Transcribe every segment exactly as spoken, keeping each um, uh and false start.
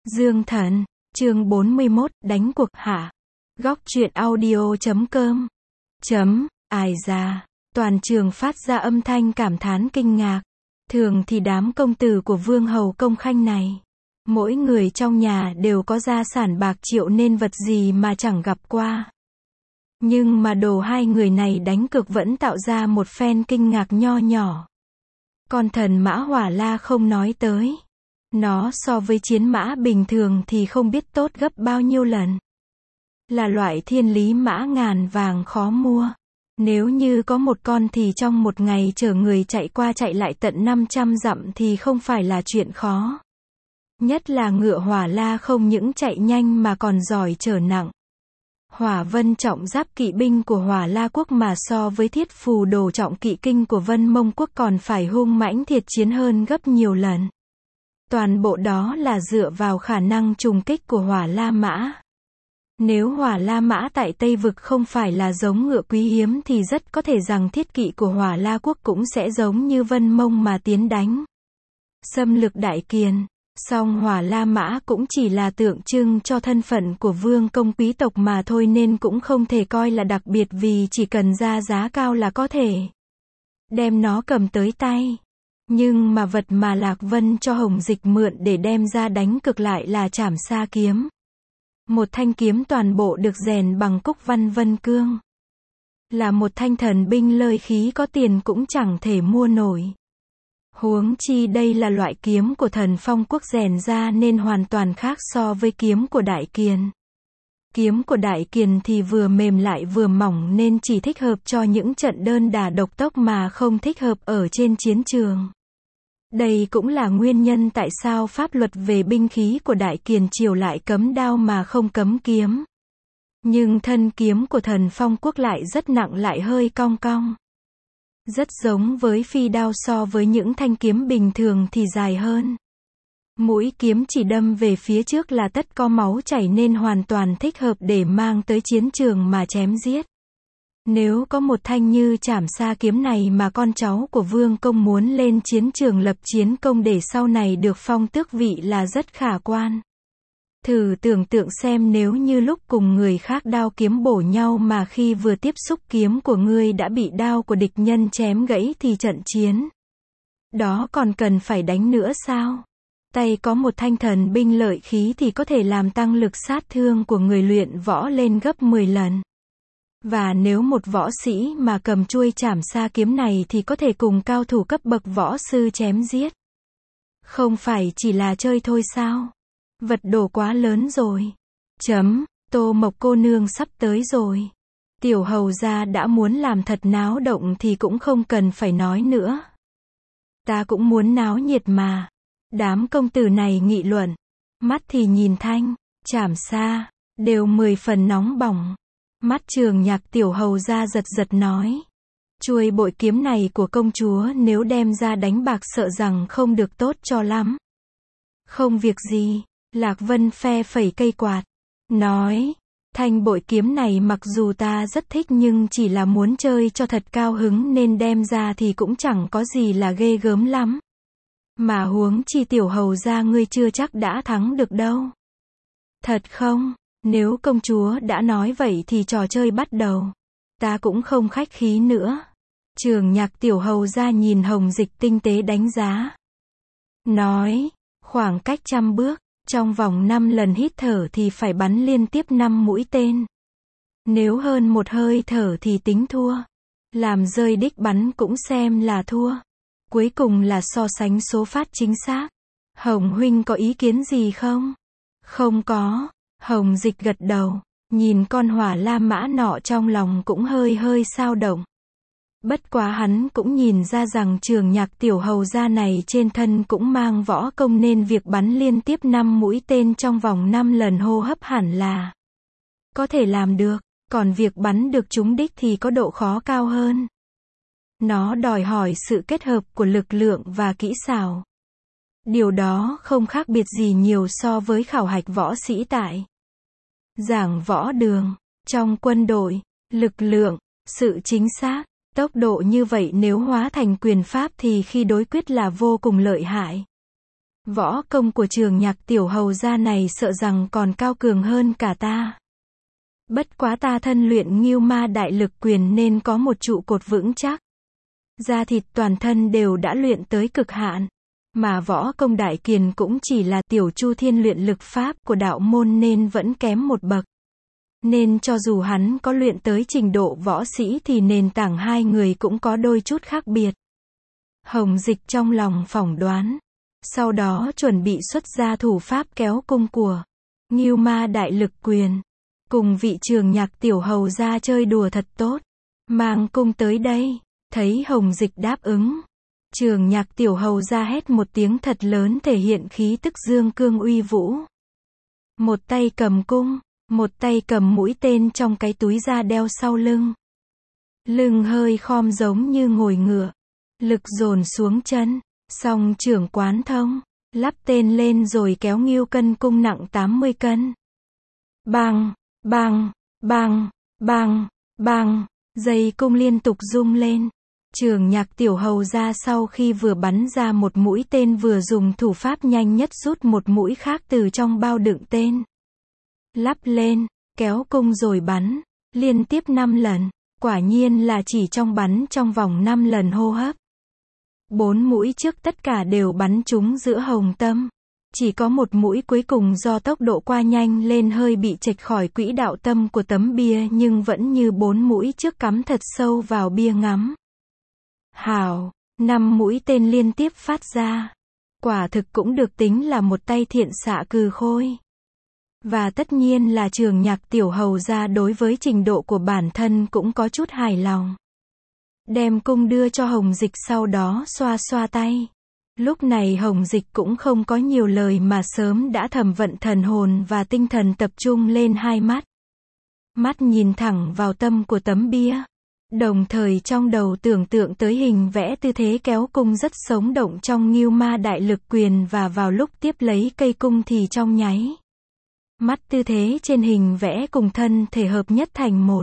Dương Thần, chương bốn mươi mốt, đánh cuộc hả? Góc truyện audio chấm com. Chấm, ai ra. Toàn trường phát ra âm thanh cảm thán kinh ngạc. Thường thì đám công tử của vương hầu công khanh này, mỗi người trong nhà đều có gia sản bạc triệu nên vật gì mà chẳng gặp qua. Nhưng mà đồ hai người này đánh cược vẫn tạo ra một phen kinh ngạc nho nhỏ. Con thần mã hỏa la không nói tới. Nó so với chiến mã bình thường thì không biết tốt gấp bao nhiêu lần. Là loại thiên lý mã ngàn vàng khó mua. Nếu như có một con thì trong một ngày chở người chạy qua chạy lại tận năm trăm dặm thì không phải là chuyện khó. Nhất là ngựa hỏa la không những chạy nhanh mà còn giỏi chở nặng. Hỏa vân trọng giáp kỵ binh của Hỏa La quốc mà so với thiết phù đồ trọng kỵ kinh của Vân Mông quốc còn phải hung mãnh thiệt chiến hơn gấp nhiều lần. Toàn bộ đó là dựa vào khả năng trùng kích của Hỏa La mã. Nếu Hỏa La mã tại Tây Vực không phải là giống ngựa quý hiếm thì rất có thể rằng thiết kỵ của Hỏa La quốc cũng sẽ giống như Vân Mông mà tiến đánh. Xâm lược Đại Kiền. Song Hỏa La mã cũng chỉ là tượng trưng cho thân phận của vương công quý tộc mà thôi nên cũng không thể coi là đặc biệt vì chỉ cần ra giá cao là có thể đem nó cầm tới tay. Nhưng mà vật mà Lạc Vân cho Hồng Dịch mượn để đem ra đánh cực lại là Trảm Sa kiếm. Một thanh kiếm toàn bộ được rèn bằng cúc văn vân cương. Là một thanh thần binh lợi khí có tiền cũng chẳng thể mua nổi. Huống chi đây là loại kiếm của thần phong quốc rèn ra nên hoàn toàn khác so với kiếm của Đại Kiền. Kiếm của Đại Kiền thì vừa mềm lại vừa mỏng nên chỉ thích hợp cho những trận đơn đả độc tốc mà không thích hợp ở trên chiến trường. Đây cũng là nguyên nhân tại sao pháp luật về binh khí của Đại Kiền triều lại cấm đao mà không cấm kiếm. Nhưng thân kiếm của thần phong quốc lại rất nặng lại hơi cong cong. Rất giống với phi đao so với những thanh kiếm bình thường thì dài hơn. Mũi kiếm chỉ đâm về phía trước là tất có máu chảy nên hoàn toàn thích hợp để mang tới chiến trường mà chém giết. Nếu có một thanh như Trảm Sa kiếm này mà con cháu của vương công muốn lên chiến trường lập chiến công để sau này được phong tước vị là rất khả quan. Thử tưởng tượng xem nếu như lúc cùng người khác đao kiếm bổ nhau mà khi vừa tiếp xúc kiếm của ngươi đã bị đao của địch nhân chém gãy thì trận chiến đó còn cần phải đánh nữa sao? Tay có một thanh thần binh lợi khí thì có thể làm tăng lực sát thương của người luyện võ lên gấp mười lần. Và nếu một võ sĩ mà cầm chuôi Trảm Sa kiếm này thì có thể cùng cao thủ cấp bậc võ sư chém giết. Không phải chỉ là chơi thôi sao? Vật đồ quá lớn rồi. Chấm, Tô Mộc cô nương sắp tới rồi. Tiểu hầu gia đã muốn làm thật náo động thì cũng không cần phải nói nữa. Ta cũng muốn náo nhiệt mà. Đám công tử này nghị luận. Mắt thì nhìn thanh, Trảm Sa, đều mười phần nóng bỏng. Mắt Trường Nhạc tiểu hầu gia giật giật nói. Chuôi bội kiếm này của công chúa nếu đem ra đánh bạc sợ rằng không được tốt cho lắm. Không việc gì. Lạc Vân phe phẩy cây quạt. Nói. Thanh bội kiếm này mặc dù ta rất thích nhưng chỉ là muốn chơi cho thật cao hứng nên đem ra thì cũng chẳng có gì là ghê gớm lắm. Mà huống chi tiểu hầu gia ngươi chưa chắc đã thắng được đâu. Thật không? Nếu công chúa đã nói vậy thì trò chơi bắt đầu. Ta cũng không khách khí nữa. Trường Nhạc tiểu hầu gia nhìn Hồng Dịch tinh tế đánh giá. Nói. Khoảng cách trăm bước. Trong vòng năm lần hít thở thì phải bắn liên tiếp năm mũi tên. Nếu hơn một hơi thở thì tính thua. Làm rơi đích bắn cũng xem là thua. Cuối cùng là so sánh số phát chính xác. Hồng huynh có ý kiến gì không? Không có. Hồng Dịch gật đầu. Nhìn con Hỏa La mã nọ trong lòng cũng hơi hơi xao động. Bất quá hắn cũng nhìn ra rằng Trường Nhạc tiểu hầu gia này trên thân cũng mang võ công nên việc bắn liên tiếp năm mũi tên trong vòng năm lần hô hấp hẳn là có thể làm được, còn việc bắn được trúng đích thì có độ khó cao hơn. Nó đòi hỏi sự kết hợp của lực lượng và kỹ xảo. Điều đó không khác biệt gì nhiều so với khảo hạch võ sĩ tại giảng võ đường. Trong quân đội, lực lượng, sự chính xác, tốc độ như vậy nếu hóa thành quyền pháp thì khi đối quyết là vô cùng lợi hại. Võ công của Trường Nhạc tiểu hầu gia này sợ rằng còn cao cường hơn cả ta. Bất quá ta thân luyện Ngưu Ma Đại Lực Quyền nên có một trụ cột vững chắc. Da thịt toàn thân đều đã luyện tới cực hạn. Mà võ công Đại Kiền cũng chỉ là tiểu Chu Thiên luyện lực pháp của đạo môn nên vẫn kém một bậc. Nên cho dù hắn có luyện tới trình độ võ sĩ thì nền tảng hai người cũng có đôi chút khác biệt. Hồng Dịch trong lòng phỏng đoán. Sau đó chuẩn bị xuất ra thủ pháp kéo cung của Ngưu Ma Đại Lực Quyền. Cùng vị Trường Nhạc tiểu hầu gia chơi đùa thật tốt. Mang cung tới đây. Thấy Hồng Dịch đáp ứng. Trường Nhạc tiểu hầu gia hét một tiếng thật lớn thể hiện khí tức dương cương uy vũ. Một tay cầm cung, một tay cầm mũi tên trong cái túi da đeo sau lưng. Lưng hơi khom giống như ngồi ngựa. Lực dồn xuống chân. Song trưởng quán thông. Lắp tên lên rồi kéo Ngưu Cân cung nặng tám mươi cân. Bang, bang, bang, bang, bang. Dây cung liên tục rung lên. Trường Nhạc tiểu hầu gia sau khi vừa bắn ra một mũi tên vừa dùng thủ pháp nhanh nhất rút một mũi khác từ trong bao đựng tên. Lắp lên, kéo cung rồi bắn. Liên tiếp năm lần. Quả nhiên là chỉ trong bắn trong vòng năm lần hô hấp. Bốn mũi trước tất cả đều bắn trúng giữa hồng tâm. Chỉ có một mũi cuối cùng do tốc độ qua nhanh lên hơi bị chệch khỏi quỹ đạo tâm của tấm bia nhưng vẫn như bốn mũi trước cắm thật sâu vào bia ngắm. Hào, năm mũi tên liên tiếp phát ra. Quả thực cũng được tính là một tay thiện xạ cừ khôi. Và tất nhiên là Trường Nhạc tiểu hầu gia đối với trình độ của bản thân cũng có chút hài lòng. Đem cung đưa cho Hồng Dịch sau đó xoa xoa tay. Lúc này Hồng Dịch cũng không có nhiều lời mà sớm đã thầm vận thần hồn và tinh thần tập trung lên hai mắt. Mắt nhìn thẳng vào tâm của tấm bia. Đồng thời trong đầu tưởng tượng tới hình vẽ tư thế kéo cung rất sống động trong Ngưu Ma Đại Lực Quyền và vào lúc tiếp lấy cây cung thì trong nháy mắt tư thế trên hình vẽ cùng thân thể hợp nhất thành một.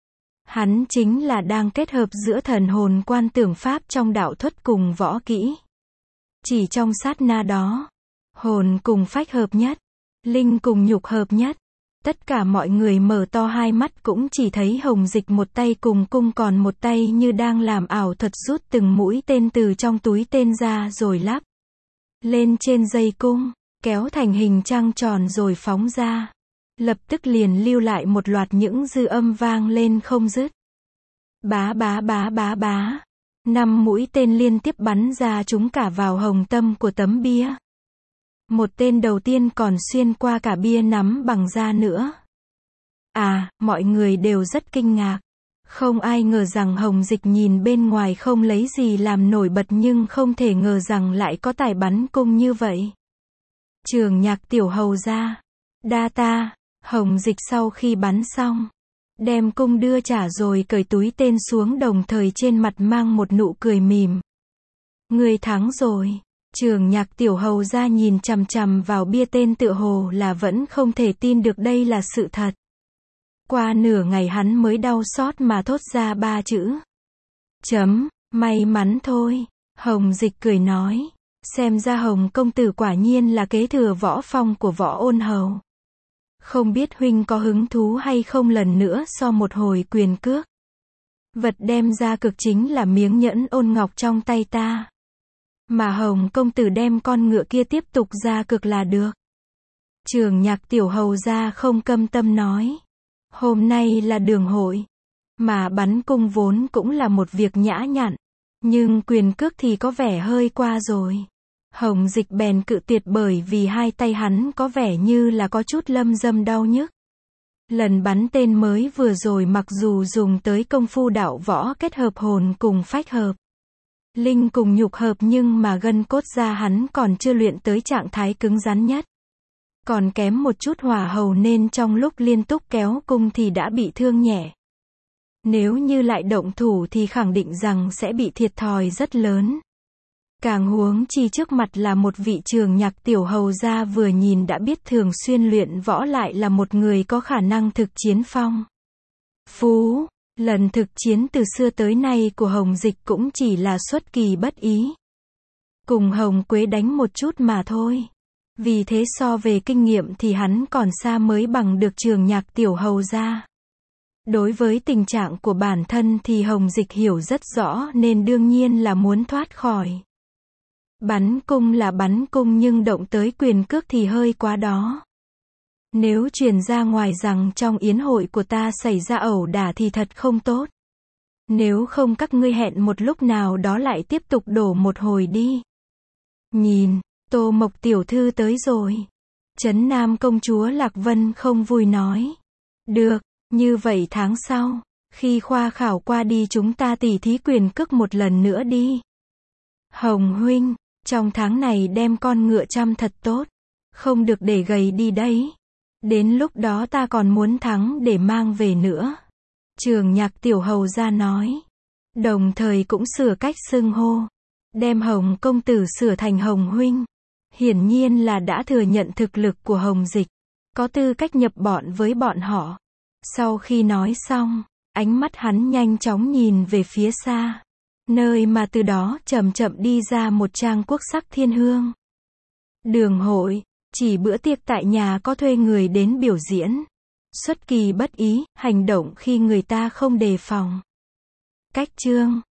Hắn chính là đang kết hợp giữa thần hồn quan tưởng pháp trong đạo thuật cùng võ kỹ. Chỉ trong sát na đó, hồn cùng phách hợp nhất, linh cùng nhục hợp nhất. Tất cả mọi người mở to hai mắt cũng chỉ thấy Hồng Dịch một tay cùng cung còn một tay như đang làm ảo thuật rút từng mũi tên từ trong túi tên ra rồi lắp lên trên dây cung, kéo thành hình trăng tròn rồi phóng ra. Lập tức liền lưu lại một loạt những dư âm vang lên không dứt. Bá bá bá bá bá. Năm mũi tên liên tiếp bắn ra trúng cả vào hồng tâm của tấm bia. Một tên đầu tiên còn xuyên qua cả bia nắm bằng da nữa. À, mọi người đều rất kinh ngạc. Không ai ngờ rằng Hồng Dịch nhìn bên ngoài không lấy gì làm nổi bật nhưng không thể ngờ rằng lại có tài bắn cung như vậy. Trường Nhạc tiểu hầu gia. Đa ta. Hồng Dịch sau khi bắn xong, đem cung đưa trả rồi cởi túi tên xuống đồng thời trên mặt mang một nụ cười mỉm. Người thắng rồi. Trường Nhạc tiểu hầu gia nhìn chằm chằm vào bia tên tựa hồ là vẫn không thể tin được đây là sự thật. Qua nửa ngày hắn mới đau xót mà thốt ra ba chữ. Chấm, may mắn thôi. Hồng Dịch cười nói. Xem ra Hồng công tử quả nhiên là kế thừa võ phong của Võ Ôn Hầu. Không biết huynh có hứng thú hay không lần nữa so một hồi quyền cước. Vật đem ra cực chính là miếng nhẫn ôn ngọc trong tay ta. Mà Hồng công tử đem con ngựa kia tiếp tục ra cực là được. Trường Nhạc tiểu hầu gia không câm tâm nói. Hôm nay là đường hội. Mà bắn cung vốn cũng là một việc nhã nhặn. Nhưng quyền cước thì có vẻ hơi qua rồi. Hồng Dịch bèn cự tuyệt bởi vì hai tay hắn có vẻ như là có chút lâm dâm đau nhức. Lần bắn tên mới vừa rồi mặc dù dùng tới công phu đạo võ kết hợp hồn cùng phách hợp, linh cùng nhục hợp nhưng mà gân cốt da hắn còn chưa luyện tới trạng thái cứng rắn nhất. Còn kém một chút hỏa hầu nên trong lúc liên tục kéo cung thì đã bị thương nhẹ. Nếu như lại động thủ thì khẳng định rằng sẽ bị thiệt thòi rất lớn. Càng huống chi trước mặt là một vị Trường Nhạc tiểu hầu gia vừa nhìn đã biết thường xuyên luyện võ lại là một người có khả năng thực chiến phong phú. Lần thực chiến từ xưa tới nay của Hồng Dịch cũng chỉ là xuất kỳ bất ý. cùng Hồng Quế đánh một chút mà thôi. Vì thế so về kinh nghiệm thì hắn còn xa mới bằng được Trường Nhạc tiểu hầu gia. Đối với tình trạng của bản thân thì Hồng Dịch hiểu rất rõ nên đương nhiên là muốn thoát khỏi. Bắn cung là bắn cung nhưng động tới quyền cước thì hơi quá đó. Nếu truyền ra ngoài rằng trong yến hội của ta xảy ra ẩu đả thì thật không tốt. Nếu không các ngươi hẹn một lúc nào đó lại tiếp tục đổ một hồi đi. Nhìn, Tô Mộc tiểu thư tới rồi. Trấn Nam công chúa Lạc Vân không vui nói. Được, như vậy tháng sau, khi khoa khảo qua đi chúng ta tỉ thí quyền cước một lần nữa đi. Hồng huynh, trong tháng này đem con ngựa chăm thật tốt. Không được để gầy đi đấy. Đến lúc đó ta còn muốn thắng để mang về nữa. Trường Nhạc tiểu hầu gia nói. Đồng thời cũng sửa cách xưng hô. Đem Hồng công tử sửa thành Hồng huynh. Hiển nhiên là đã thừa nhận thực lực của Hồng Dịch. Có tư cách nhập bọn với bọn họ. Sau khi nói xong, ánh mắt hắn nhanh chóng nhìn về phía xa. Nơi mà từ đó chậm chậm đi ra một trang quốc sắc thiên hương. Đường hội, chỉ bữa tiệc tại nhà có thuê người đến biểu diễn. Xuất kỳ bất ý, hành động khi người ta không đề phòng. Cách chương